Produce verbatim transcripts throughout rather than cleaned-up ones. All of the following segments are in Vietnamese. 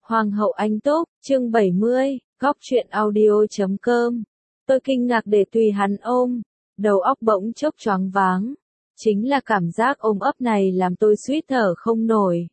Hoàng hậu Anh Túc, chương bảy mươi, góc truyện audio chấm com. Tôi kinh ngạc để tùy hắn ôm, đầu óc bỗng chốc choáng váng. Chính là cảm giác ôm ấp này làm tôi suýt thở không nổi.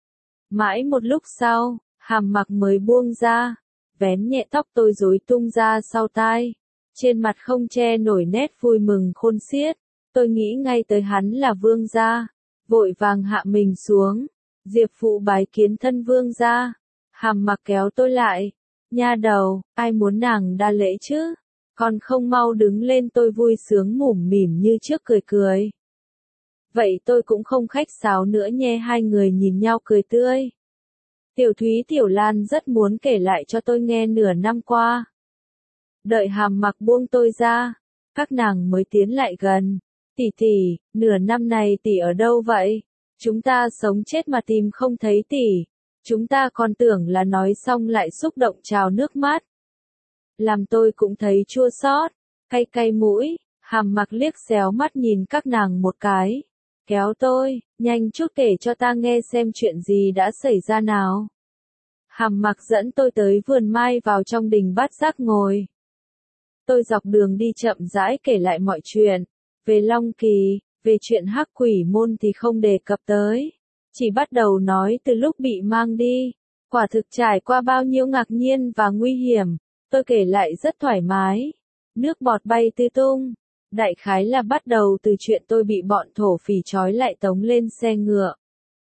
Mãi một lúc sau, Hàm Mặc mới buông ra, vén nhẹ tóc tôi rối tung ra sau tai. Trên mặt không che nổi nét vui mừng khôn xiết, tôi nghĩ ngay tới hắn là vương gia, vội vàng hạ mình xuống. Diệp phụ bái kiến thân vương gia. Hàm Mặc kéo tôi lại. Nha đầu, ai muốn nàng đa lễ chứ? Còn không mau đứng lên, tôi vui sướng mủm mỉm như trước cười cười. Vậy tôi cũng không khách sáo nữa nhé. Hai người nhìn nhau cười tươi. Tiểu Thúy Tiểu Lan rất muốn kể lại cho tôi nghe nửa năm qua. Đợi Hàm Mặc buông tôi ra, các nàng mới tiến lại gần. Tỷ tỷ, nửa năm này tỷ ở đâu vậy? Chúng ta sống chết mà tìm không thấy tỷ. Chúng ta còn tưởng là nói xong lại xúc động trào nước mắt. Làm tôi cũng thấy chua xót, cay cay mũi. Hàm Mặc liếc xéo mắt nhìn các nàng một cái, kéo tôi, nhanh chút kể cho ta nghe xem chuyện gì đã xảy ra nào. Hàm Mặc dẫn tôi tới vườn mai vào trong đình Bát Giác ngồi. Tôi dọc đường đi chậm rãi kể lại mọi chuyện, về Long Kỳ, về chuyện Hắc Quỷ Môn thì không đề cập tới. Chỉ bắt đầu nói từ lúc bị mang đi, quả thực trải qua bao nhiêu ngạc nhiên và nguy hiểm. Tôi kể lại rất thoải mái, nước bọt bay tứ tung. Đại khái là bắt đầu từ chuyện tôi bị bọn thổ phỉ trói lại tống lên xe ngựa.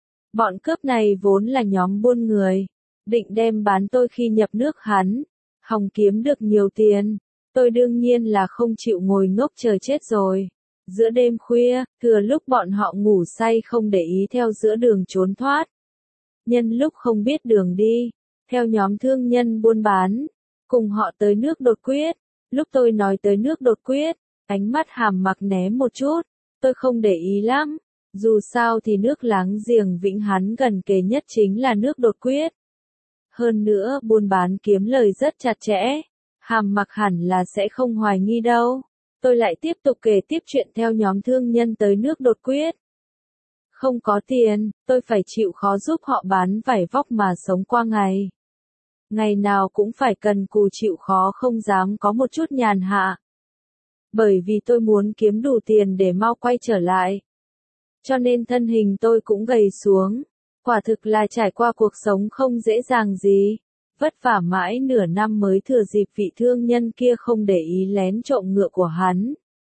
Bọn cướp này vốn là nhóm buôn người, định đem bán tôi khi nhập nước hắn, hòng kiếm được nhiều tiền. Tôi đương nhiên là không chịu ngồi ngốc chờ chết rồi. Giữa đêm khuya, thừa lúc bọn họ ngủ say không để ý theo giữa đường trốn thoát. Nhân lúc không biết đường đi, theo nhóm thương nhân buôn bán, cùng họ tới nước Đột Quyết. Lúc tôi nói tới nước Đột Quyết, ánh mắt Hàm Mặc né một chút, tôi không để ý lắm. Dù sao thì nước láng giềng Vĩnh hắn gần kề nhất chính là nước Đột Quyết. Hơn nữa buôn bán kiếm lời rất chặt chẽ, Hàm Mặc hẳn là sẽ không hoài nghi đâu. Tôi lại tiếp tục kể tiếp chuyện theo nhóm thương nhân tới nước Đột Quyết. Không có tiền, tôi phải chịu khó giúp họ bán vải vóc mà sống qua ngày. Ngày nào cũng phải cần cù chịu khó, không dám có một chút nhàn hạ. Bởi vì tôi muốn kiếm đủ tiền để mau quay trở lại. Cho nên thân hình tôi cũng gầy xuống. Quả thực là trải qua cuộc sống không dễ dàng gì. Vất vả mãi nửa năm mới thừa dịp vị thương nhân kia không để ý lén trộm ngựa của hắn.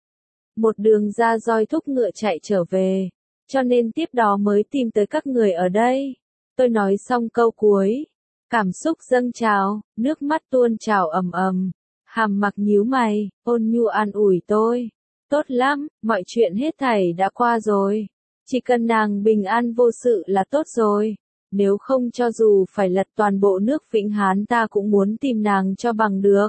Một đường ra roi thúc ngựa chạy trở về. Cho nên tiếp đó mới tìm tới các người ở đây. Tôi nói xong câu cuối. Cảm xúc dâng trào, nước mắt tuôn trào ầm ầm. Hàm Mặc nhíu mày, ôn nhu an ủi tôi. Tốt lắm, mọi chuyện hết thảy đã qua rồi. Chỉ cần nàng bình an vô sự là tốt rồi. Nếu không cho dù phải lật toàn bộ nước Vĩnh Hán ta cũng muốn tìm nàng cho bằng được.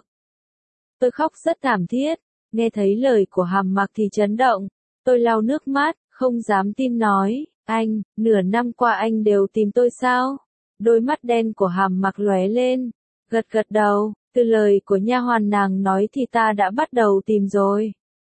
Tôi khóc rất thảm thiết, nghe thấy lời của Hàm Mặc thì chấn động. Tôi lau nước mắt, không dám tin nói, anh, nửa năm qua anh đều tìm tôi sao? Đôi mắt đen của Hàm Mặc lóe lên, gật gật đầu, từ lời của nha hoàn nàng nói thì ta đã bắt đầu tìm rồi.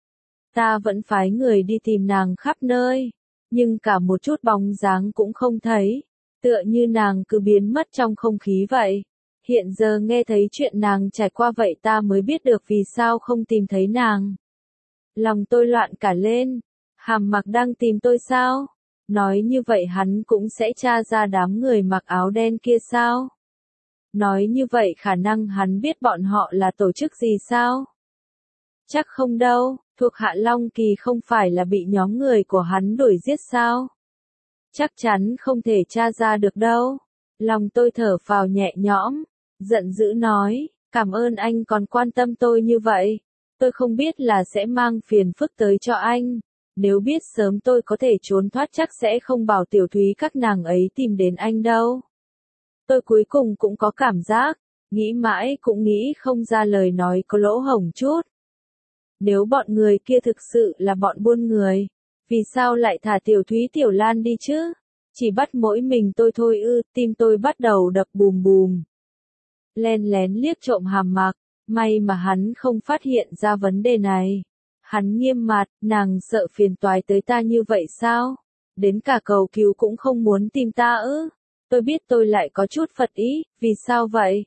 Ta vẫn phái người đi tìm nàng khắp nơi, nhưng cả một chút bóng dáng cũng không thấy, tựa như nàng cứ biến mất trong không khí vậy. Hiện giờ nghe thấy chuyện nàng trải qua vậy ta mới biết được vì sao không tìm thấy nàng. Lòng tôi loạn cả lên, Hàm Mặc đang tìm tôi sao? Nói như vậy hắn cũng sẽ tra ra đám người mặc áo đen kia sao? Nói như vậy khả năng hắn biết bọn họ là tổ chức gì sao? Chắc không đâu, thuộc hạ Long Kỳ không phải là bị nhóm người của hắn đuổi giết sao? Chắc chắn không thể tra ra được đâu. Lòng tôi thở phào nhẹ nhõm, giận dữ nói, cảm ơn anh còn quan tâm tôi như vậy. Tôi không biết là sẽ mang phiền phức tới cho anh. Nếu biết sớm tôi có thể trốn thoát chắc sẽ không bảo Tiểu Thúy các nàng ấy tìm đến anh đâu. Tôi cuối cùng cũng có cảm giác, nghĩ mãi cũng nghĩ không ra lời nói có lỗ hổng chút. Nếu bọn người kia thực sự là bọn buôn người, vì sao lại thả Tiểu Thúy Tiểu Lan đi chứ? Chỉ bắt mỗi mình tôi thôi ư? Tim tôi bắt đầu đập bùm bùm. Len lén liếc trộm Hàm Mặc, may mà hắn không phát hiện ra vấn đề này. Hắn nghiêm mặt, nàng sợ phiền toái tới ta như vậy sao? Đến cả cầu cứu cũng không muốn tìm ta ư? Tôi biết tôi lại có chút phật ý, vì sao vậy?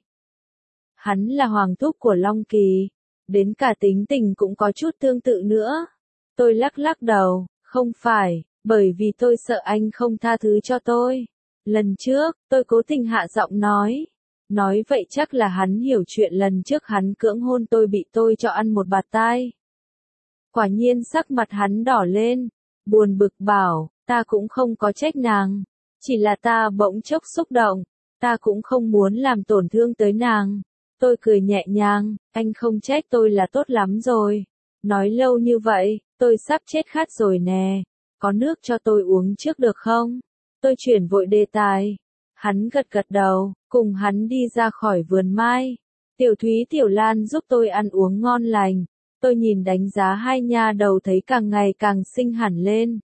Hắn là hoàng thúc của Long Kỳ, đến cả tính tình cũng có chút tương tự nữa. Tôi lắc lắc đầu, không phải, bởi vì tôi sợ anh không tha thứ cho tôi. Lần trước, tôi cố tình hạ giọng nói. Nói vậy chắc là hắn hiểu chuyện lần trước hắn cưỡng hôn tôi bị tôi cho ăn một bạt tai. Quả nhiên sắc mặt hắn đỏ lên, buồn bực bảo, ta cũng không có trách nàng. Chỉ là ta bỗng chốc xúc động, ta cũng không muốn làm tổn thương tới nàng. Tôi cười nhẹ nhàng, anh không trách tôi là tốt lắm rồi. Nói lâu như vậy, tôi sắp chết khát rồi nè. Có nước cho tôi uống trước được không? Tôi chuyển vội đề tài. Hắn gật gật đầu, cùng hắn đi ra khỏi vườn mai. Tiểu Thúy Tiểu Lan giúp tôi ăn uống ngon lành. Tôi nhìn đánh giá hai nha đầu thấy càng ngày càng xinh hẳn lên.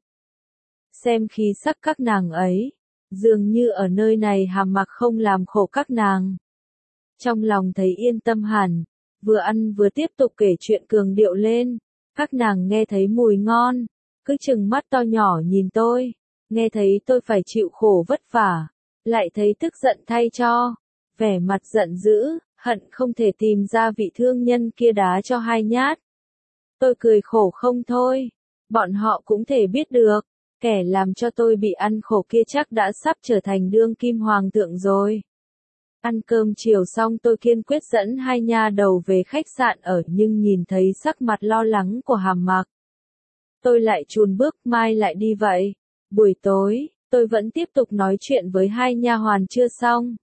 Xem khí sắc các nàng ấy, dường như ở nơi này Hàm Mặc không làm khổ các nàng. Trong lòng thấy yên tâm hẳn, vừa ăn vừa tiếp tục kể chuyện cường điệu lên. Các nàng nghe thấy mùi ngon, cứ chừng mắt to nhỏ nhìn tôi, nghe thấy tôi phải chịu khổ vất vả, lại thấy tức giận thay cho, vẻ mặt giận dữ, hận không thể tìm ra vị thương nhân kia đá cho hai nhát. Tôi cười khổ không thôi, bọn họ cũng thể biết được, kẻ làm cho tôi bị ăn khổ kia chắc đã sắp trở thành đương kim hoàng thượng rồi. Ăn cơm chiều xong tôi kiên quyết dẫn hai nha đầu về khách sạn ở nhưng nhìn thấy sắc mặt lo lắng của Hàm Mặc. Tôi lại chùn bước mai lại đi vậy. Buổi tối, tôi vẫn tiếp tục nói chuyện với hai nha hoàn chưa xong.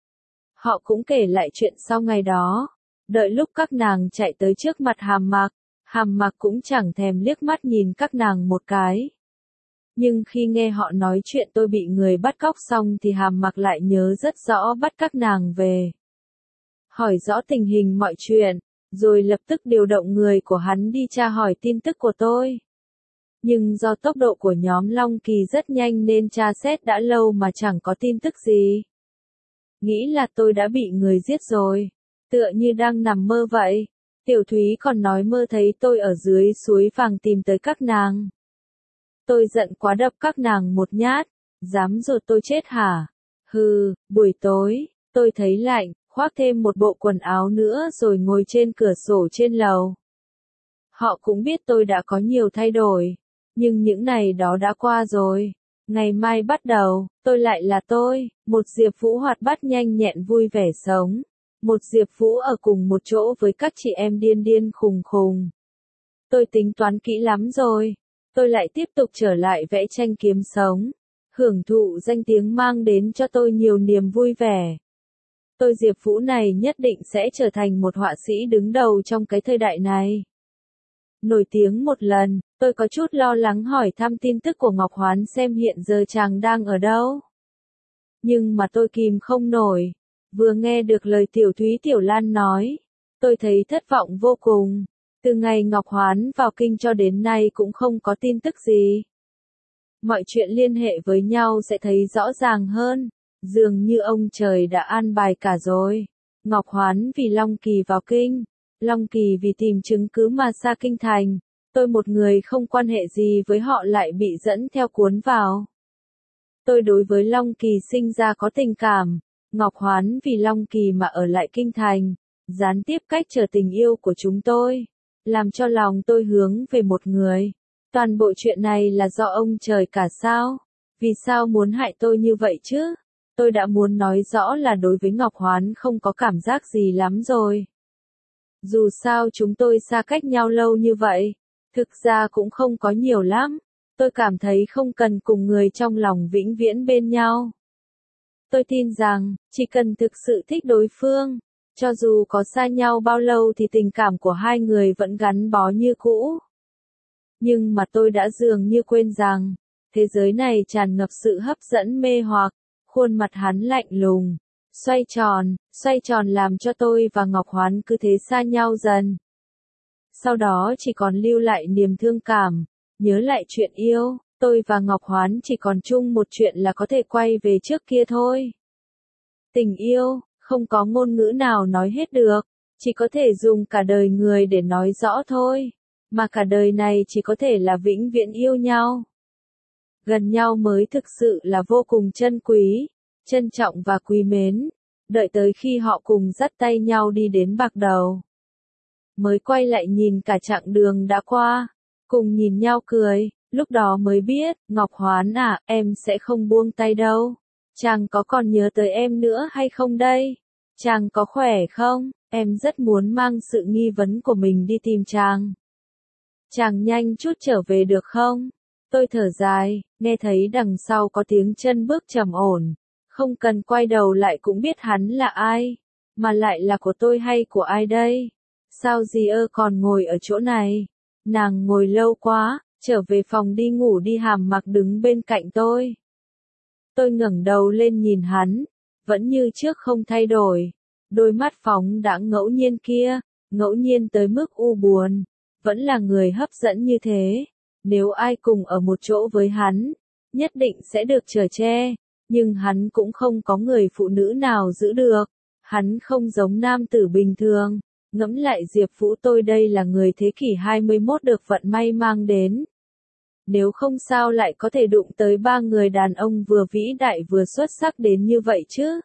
Họ cũng kể lại chuyện sau ngày đó. Đợi lúc các nàng chạy tới trước mặt Hàm Mặc, Hàm Mặc cũng chẳng thèm liếc mắt nhìn các nàng một cái. Nhưng khi nghe họ nói chuyện tôi bị người bắt cóc xong thì Hàm Mặc lại nhớ rất rõ bắt các nàng về. Hỏi rõ tình hình mọi chuyện, rồi lập tức điều động người của hắn đi tra hỏi tin tức của tôi. Nhưng do tốc độ của nhóm Long Kỳ rất nhanh nên tra xét đã lâu mà chẳng có tin tức gì. Nghĩ là tôi đã bị người giết rồi, tựa như đang nằm mơ vậy. Tiểu Thúy còn nói mơ thấy tôi ở dưới suối vàng tìm tới các nàng. Tôi giận quá đập các nàng một nhát, dám rồi tôi chết hả? Hừ, buổi tối, tôi thấy lạnh, khoác thêm một bộ quần áo nữa rồi ngồi trên cửa sổ trên lầu. Họ cũng biết tôi đã có nhiều thay đổi, nhưng những này đó đã qua rồi. Ngày mai bắt đầu, tôi lại là tôi, một Diệp Vũ hoạt bát nhanh nhẹn vui vẻ sống. Một Diệp Vũ ở cùng một chỗ với các chị em điên điên khùng khùng. Tôi tính toán kỹ lắm rồi. Tôi lại tiếp tục trở lại vẽ tranh kiếm sống, hưởng thụ danh tiếng mang đến cho tôi nhiều niềm vui vẻ. Tôi Diệp Vũ này nhất định sẽ trở thành một họa sĩ đứng đầu trong cái thời đại này. Nổi tiếng một lần, tôi có chút lo lắng hỏi thăm tin tức của Ngọc Hoán xem hiện giờ chàng đang ở đâu. Nhưng mà tôi kìm không nổi, vừa nghe được lời Tiểu Thúy Tiểu Lan nói, tôi thấy thất vọng vô cùng. Từ ngày Ngọc Hoán vào kinh cho đến nay cũng không có tin tức gì. Mọi chuyện liên hệ với nhau sẽ thấy rõ ràng hơn, dường như ông trời đã an bài cả rồi. Ngọc Hoán vì Long Kỳ vào kinh, Long Kỳ vì tìm chứng cứ mà xa kinh thành, tôi một người không quan hệ gì với họ lại bị dẫn theo cuốn vào. Tôi đối với Long Kỳ sinh ra có tình cảm, Ngọc Hoán vì Long Kỳ mà ở lại kinh thành, gián tiếp cách trở tình yêu của chúng tôi. Làm cho lòng tôi hướng về một người. Toàn bộ chuyện này là do ông trời cả sao? Vì sao muốn hại tôi như vậy chứ? Tôi đã muốn nói rõ là đối với Ngọc Hoán không có cảm giác gì lắm rồi. Dù sao chúng tôi xa cách nhau lâu như vậy, thực ra cũng không có nhiều lắm. Tôi cảm thấy không cần cùng người trong lòng vĩnh viễn bên nhau. Tôi tin rằng, chỉ cần thực sự thích đối phương, cho dù có xa nhau bao lâu thì tình cảm của hai người vẫn gắn bó như cũ. Nhưng mà tôi đã dường như quên rằng, thế giới này tràn ngập sự hấp dẫn mê hoặc, khuôn mặt hắn lạnh lùng, xoay tròn, xoay tròn làm cho tôi và Ngọc Hoán cứ thế xa nhau dần. Sau đó chỉ còn lưu lại niềm thương cảm, nhớ lại chuyện yêu, tôi và Ngọc Hoán chỉ còn chung một chuyện là có thể quay về trước kia thôi. Tình yêu, không có ngôn ngữ nào nói hết được, chỉ có thể dùng cả đời người để nói rõ thôi, mà cả đời này chỉ có thể là vĩnh viễn yêu nhau. Gần nhau mới thực sự là vô cùng chân quý, trân trọng và quý mến, đợi tới khi họ cùng dắt tay nhau đi đến bạc đầu. Mới quay lại nhìn cả chặng đường đã qua, cùng nhìn nhau cười, lúc đó mới biết, Ngọc Hoán à, em sẽ không buông tay đâu. Chàng có còn nhớ tới em nữa hay không đây? Chàng có khỏe không? Em rất muốn mang sự nghi vấn của mình đi tìm chàng. Chàng nhanh chút trở về được không? Tôi thở dài, nghe thấy đằng sau có tiếng chân bước trầm ổn. Không cần quay đầu lại cũng biết hắn là ai. Mà lại là của tôi hay của ai đây? Sao dì ơ còn ngồi ở chỗ này? Nàng ngồi lâu quá, trở về phòng đi ngủ đi. Hàm Mặc đứng bên cạnh tôi. Tôi ngẩng đầu lên nhìn hắn, vẫn như trước không thay đổi. Đôi mắt phóng đãng ngẫu nhiên kia, ngẫu nhiên tới mức u buồn, vẫn là người hấp dẫn như thế. Nếu ai cùng ở một chỗ với hắn, nhất định sẽ được chở che, nhưng hắn cũng không có người phụ nữ nào giữ được. Hắn không giống nam tử bình thường. Ngẫm lại Diệp Vũ tôi đây là người thế kỷ hai mươi mốt được vận may mang đến. Nếu không sao lại có thể đụng tới ba người đàn ông vừa vĩ đại vừa xuất sắc đến như vậy chứ?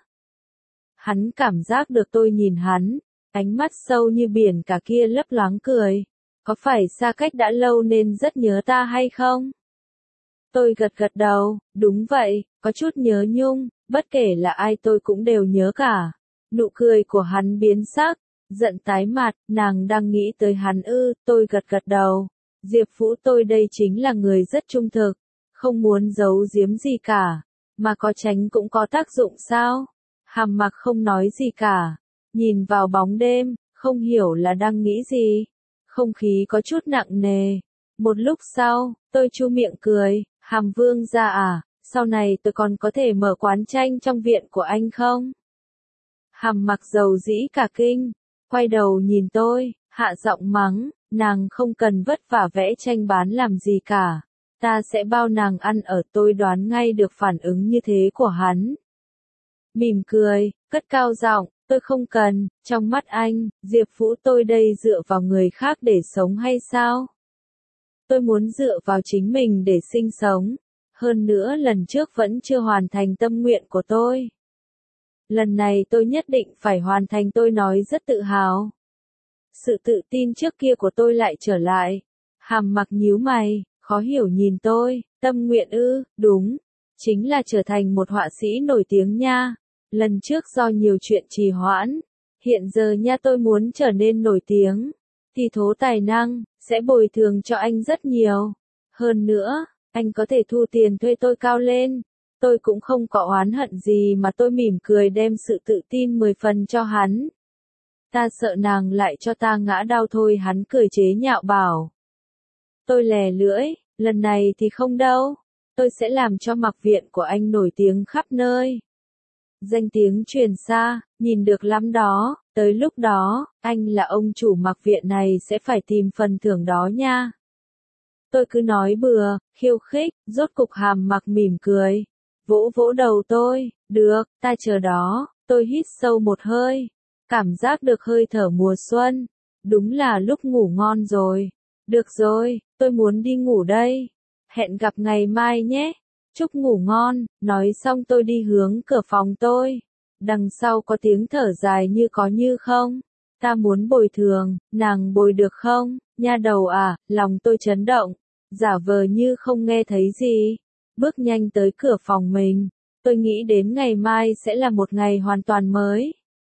Hắn cảm giác được tôi nhìn hắn, ánh mắt sâu như biển cả kia lấp loáng cười. Có phải xa cách đã lâu nên rất nhớ ta hay không? Tôi gật gật đầu, đúng vậy, có chút nhớ nhung, bất kể là ai tôi cũng đều nhớ cả. Nụ cười của hắn biến sắc, giận tái mặt, nàng đang nghĩ tới hắn ư, tôi gật gật đầu. Diệp Vũ tôi đây chính là người rất trung thực, không muốn giấu giếm gì cả, mà có tránh cũng có tác dụng sao? Hàm Mặc không nói gì cả, nhìn vào bóng đêm, không hiểu là đang nghĩ gì. Không khí có chút nặng nề. Một lúc sau, tôi chu miệng cười, Hàm Vương gia à, sau này tôi còn có thể mở quán tranh trong viện của anh không? Hàm Mặc dầu dĩ cả kinh, quay đầu nhìn tôi, hạ giọng mắng, nàng không cần vất vả vẽ tranh bán làm gì cả. Ta sẽ bao nàng ăn ở. Tôi đoán ngay được phản ứng như thế của hắn. Mỉm cười, cất cao giọng, tôi không cần, trong mắt anh, Diệp Vũ tôi đây dựa vào người khác để sống hay sao? Tôi muốn dựa vào chính mình để sinh sống. Hơn nữa lần trước vẫn chưa hoàn thành tâm nguyện của tôi. Lần này tôi nhất định phải hoàn thành, tôi nói rất tự hào. Sự tự tin trước kia của tôi lại trở lại. Hàm Mặc nhíu mày, khó hiểu nhìn tôi, tâm nguyện ư, đúng, chính là trở thành một họa sĩ nổi tiếng nha. Lần trước do nhiều chuyện trì hoãn, hiện giờ nha tôi muốn trở nên nổi tiếng. Thì thố tài năng, sẽ bồi thường cho anh rất nhiều. Hơn nữa, anh có thể thu tiền thuê tôi cao lên. Tôi cũng không có oán hận gì mà tôi mỉm cười đem sự tự tin mười phần cho hắn. Ta sợ nàng lại cho ta ngã đau thôi, hắn cười chế nhạo bảo. Tôi lè lưỡi, lần này thì không đâu. Tôi sẽ làm cho Mặc viện của anh nổi tiếng khắp nơi. Danh tiếng truyền xa, nhìn được lắm đó, tới lúc đó, anh là ông chủ Mặc viện này sẽ phải tìm phần thưởng đó nha. Tôi cứ nói bừa, khiêu khích, rốt cục Hàm Mặc mỉm cười. Vỗ vỗ đầu tôi, được, ta chờ đó, tôi hít sâu một hơi. Cảm giác được hơi thở mùa xuân. Đúng là lúc ngủ ngon rồi. Được rồi, tôi muốn đi ngủ đây. Hẹn gặp ngày mai nhé. Chúc ngủ ngon. Nói xong tôi đi hướng cửa phòng tôi. Đằng sau có tiếng thở dài như có như không. Ta muốn bồi thường, nàng bồi được không? Nha đầu à, lòng tôi chấn động. Giả vờ như không nghe thấy gì. Bước nhanh tới cửa phòng mình. Tôi nghĩ đến ngày mai sẽ là một ngày hoàn toàn mới.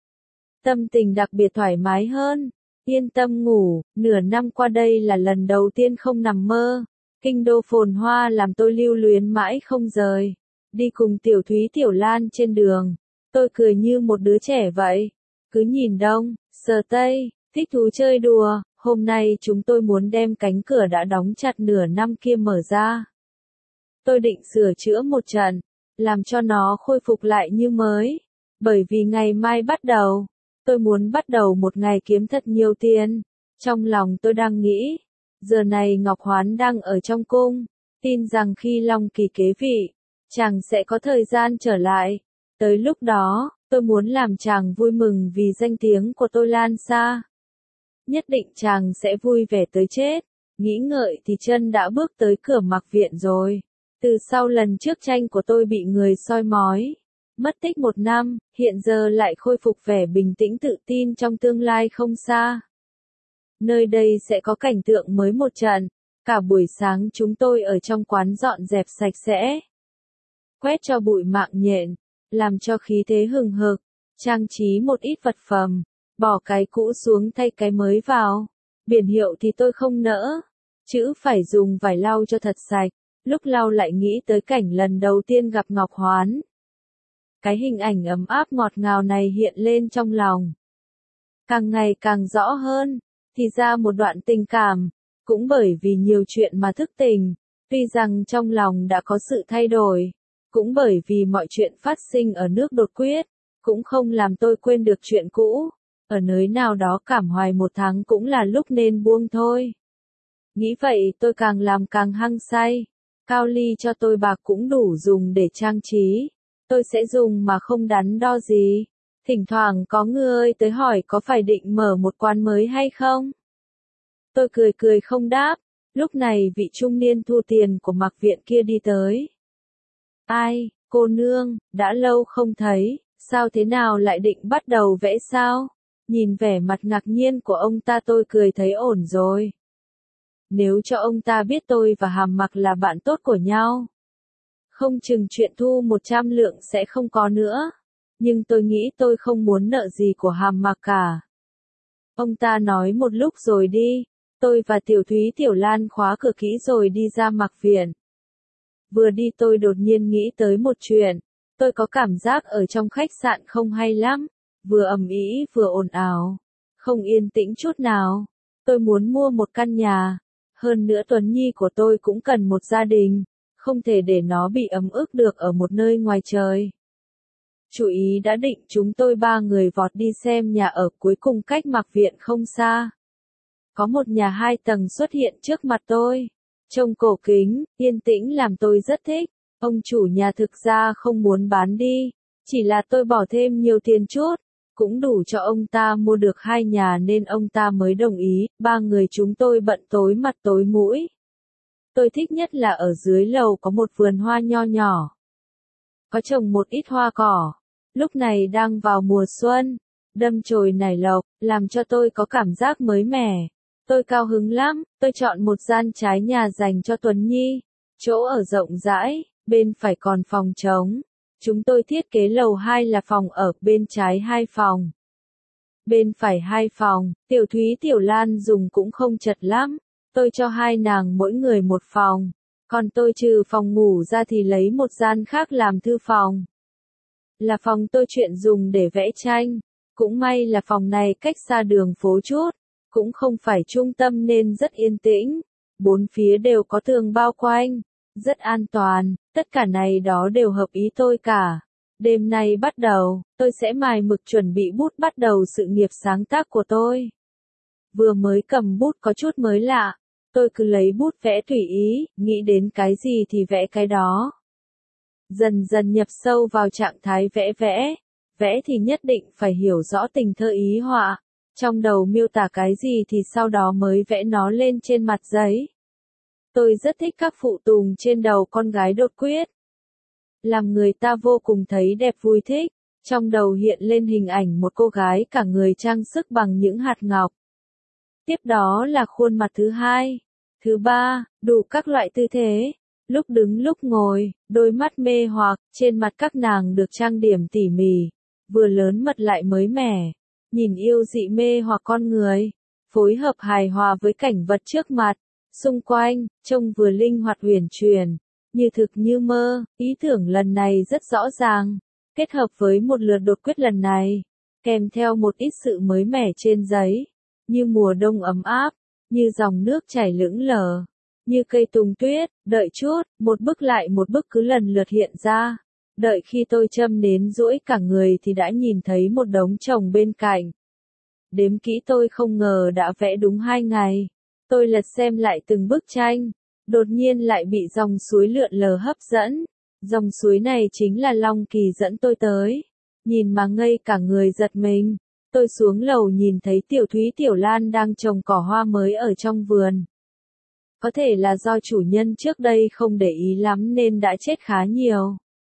Tâm tình đặc biệt thoải mái hơn. Yên tâm ngủ, nửa năm qua đây là lần đầu tiên không nằm mơ. Kinh đô phồn hoa làm tôi lưu luyến mãi không rời. Đi cùng Tiểu Thúy Tiểu Lan trên đường. Tôi cười như một đứa trẻ vậy. Cứ nhìn đông, sờ tây, thích thú chơi đùa. Hôm nay chúng tôi muốn đem cánh cửa đã đóng chặt nửa năm kia mở ra. Tôi định sửa chữa một trận, làm cho nó khôi phục lại như mới. Bởi vì ngày mai bắt đầu, tôi muốn bắt đầu một ngày kiếm thật nhiều tiền. Trong lòng tôi đang nghĩ, giờ này Ngọc Hoán đang ở trong cung, tin rằng khi Long Kỳ kế vị, chàng sẽ có thời gian trở lại. Tới lúc đó, tôi muốn làm chàng vui mừng vì danh tiếng của tôi lan xa. Nhất định chàng sẽ vui vẻ tới chết. Nghĩ ngợi thì chân đã bước tới cửa Mặc viện rồi. Từ sau lần trước tranh của tôi bị người soi mói, Mất tích một năm, hiện giờ lại khôi phục vẻ bình tĩnh tự tin trong tương lai không xa. Nơi đây sẽ có cảnh tượng mới một trận. Cả buổi sáng chúng tôi ở trong quán dọn dẹp sạch sẽ. Quét cho bụi mạng nhện, làm cho khí thế hừng hực, trang trí một ít vật phẩm, bỏ cái cũ xuống thay cái mới vào. Biển hiệu thì tôi không nỡ, chữ phải dùng vải lau cho thật sạch, lúc lau lại nghĩ tới cảnh lần đầu tiên gặp Ngọc Hoán. Cái hình ảnh ấm áp ngọt ngào này hiện lên trong lòng. Càng ngày càng rõ hơn, thì ra một đoạn tình cảm, cũng bởi vì nhiều chuyện mà thức tỉnh, tuy rằng trong lòng đã có sự thay đổi, cũng bởi vì mọi chuyện phát sinh ở nước đột quyết, cũng không làm tôi quên được chuyện cũ, ở nơi nào đó cảm hoài một tháng cũng là lúc nên buông thôi. Nghĩ vậy tôi càng làm càng hăng say, cao ly cho tôi bạc cũng đủ dùng để trang trí, tôi sẽ dùng mà không đắn đo gì, thỉnh thoảng có người tới hỏi có phải định mở một quán mới hay không. Tôi cười cười không đáp, lúc này vị trung niên thu tiền của mặc viện kia đi tới. Ai, cô nương, đã lâu không thấy, sao thế nào lại định bắt đầu vẽ sao? Nhìn vẻ mặt ngạc nhiên của ông ta tôi cười thấy ổn rồi. Nếu cho ông ta biết tôi và Hàm Mặc là bạn tốt của nhau, không chừng chuyện thu một trăm lượng sẽ không có nữa. Nhưng tôi nghĩ tôi không muốn nợ gì của Hàm Mặc cả. Ông ta nói một lúc rồi đi. Tôi và Tiểu Thúy Tiểu Lan khóa cửa kỹ rồi đi ra mặc viện. Vừa đi tôi đột nhiên nghĩ tới một chuyện. Tôi có cảm giác ở trong khách sạn không hay lắm. Vừa ầm ĩ vừa ồn ào. Không yên tĩnh chút nào. Tôi muốn mua một căn nhà. Hơn nữa Tuấn Nhi của tôi cũng cần một gia đình. Không thể để nó bị ấm ức được ở một nơi ngoài trời. Chủ ý đã định chúng tôi ba người vọt đi xem nhà ở cuối cùng cách mặc viện không xa. Có một nhà hai tầng xuất hiện trước mặt tôi. Trông cổ kính, yên tĩnh làm tôi rất thích. Ông chủ nhà thực ra không muốn bán đi. Chỉ là tôi bỏ thêm nhiều tiền chút. Cũng đủ cho ông ta mua được hai nhà nên ông ta mới đồng ý. Ba người chúng tôi bận tối mặt tối mũi. Tôi thích nhất là ở dưới lầu có một vườn hoa nho nhỏ. Có trồng một ít hoa cỏ. Lúc này đang vào mùa xuân. Đâm chồi nảy lộc, làm cho tôi có cảm giác mới mẻ. Tôi cao hứng lắm, tôi chọn một gian trái nhà dành cho Tuấn Nhi. Chỗ ở rộng rãi, bên phải còn phòng trống. Chúng tôi thiết kế lầu hai là phòng ở, bên trái hai phòng. Bên phải hai phòng, Tiểu Thúy Tiểu Lan dùng cũng không chật lắm. Tôi cho hai nàng mỗi người một phòng. Còn tôi trừ phòng ngủ ra thì lấy một gian khác làm thư phòng. Là phòng tôi chuyện dùng để vẽ tranh. Cũng may là phòng này cách xa đường phố chút. Cũng không phải trung tâm nên rất yên tĩnh. Bốn phía đều có tường bao quanh. Rất an toàn, tất cả này đó đều hợp ý tôi cả. Đêm nay bắt đầu, tôi sẽ mài mực chuẩn bị bút bắt đầu sự nghiệp sáng tác của tôi. Vừa mới cầm bút có chút mới lạ. Tôi cứ lấy bút vẽ tùy ý, nghĩ đến cái gì thì vẽ cái đó. Dần dần nhập sâu vào trạng thái vẽ vẽ. Vẽ thì nhất định phải hiểu rõ tình thơ ý họa. Trong đầu miêu tả cái gì thì sau đó mới vẽ nó lên trên mặt giấy. Tôi rất thích các phụ tùng trên đầu con gái đột quyết. Làm người ta vô cùng thấy đẹp vui thích. Trong đầu hiện lên hình ảnh một cô gái cả người trang sức bằng những hạt ngọc. Tiếp đó là khuôn mặt thứ hai. Thứ ba, đủ các loại tư thế. Lúc đứng lúc ngồi, đôi mắt mê hoặc, trên mặt các nàng được trang điểm tỉ mỉ. Vừa lớn mật lại mới mẻ. Nhìn yêu dị mê hoặc con người. Phối hợp hài hòa với cảnh vật trước mặt. Xung quanh, trông vừa linh hoạt huyền truyền. Như thực như mơ, ý tưởng lần này rất rõ ràng. Kết hợp với một lượt đột quyết lần này. Kèm theo một ít sự mới mẻ trên giấy. Như mùa đông ấm áp. Như dòng nước chảy lững lờ. Như cây tùng tuyết, đợi chút, một bức lại một bức cứ lần lượt hiện ra. Đợi khi tôi châm nến duỗi cả người thì đã nhìn thấy một đống chồng bên cạnh. Đếm kỹ tôi không ngờ đã vẽ đúng hai ngày. Tôi lật xem lại từng bức tranh. Đột nhiên lại bị dòng suối lượn lờ hấp dẫn. Dòng suối này chính là Long Kỳ dẫn tôi tới. Nhìn mà ngây cả người giật mình. Tôi xuống lầu nhìn thấy Tiểu Thúy Tiểu Lan đang trồng cỏ hoa mới ở trong vườn. Có thể là do chủ nhân trước đây không để ý lắm nên đã chết khá nhiều.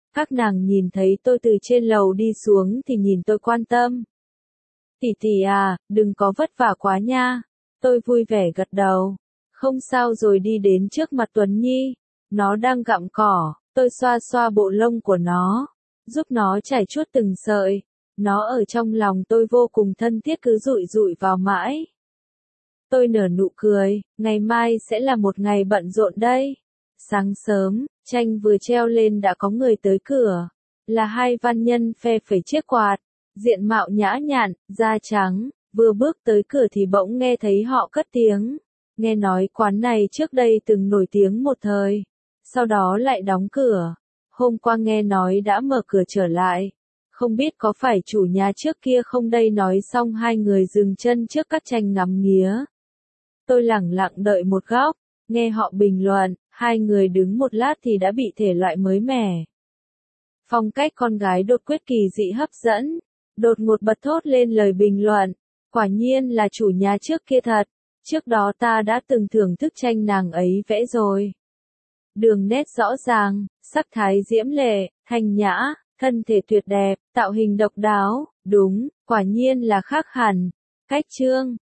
Các nàng nhìn thấy tôi từ trên lầu đi xuống thì nhìn tôi quan tâm. Tỷ tỷ à, đừng có vất vả quá nha. Tôi vui vẻ gật đầu. Không sao rồi đi đến trước mặt Tuấn Nhi. Nó đang gặm cỏ, tôi xoa xoa bộ lông của nó, giúp nó chải chuốt từng sợi. Nó ở trong lòng tôi vô cùng thân thiết cứ dụi dụi vào mãi. Tôi nở nụ cười, ngày mai sẽ là một ngày bận rộn đây. Sáng sớm, tranh vừa treo lên đã có người tới cửa. Là hai văn nhân phe phẩy chiếc quạt, diện mạo nhã nhặn, da trắng, vừa bước tới cửa thì bỗng nghe thấy họ cất tiếng. Nghe nói quán này trước đây từng nổi tiếng một thời, sau đó lại đóng cửa. Hôm qua nghe nói đã mở cửa trở lại. Không biết có phải chủ nhà trước kia không đây, nói xong hai người dừng chân trước các tranh ngắm nghía. Tôi lẳng lặng đợi một góc, nghe họ bình luận, hai người đứng một lát thì đã bị thể loại mới mẻ. Phong cách con gái đột quyết kỳ dị hấp dẫn, đột ngột bật thốt lên lời bình luận, quả nhiên là chủ nhà trước kia thật, trước đó ta đã từng thưởng thức tranh nàng ấy vẽ rồi. Đường nét rõ ràng, sắc thái diễm lệ, thanh nhã, thân thể tuyệt đẹp, tạo hình độc đáo, đúng, quả nhiên là khác hẳn. Cách chương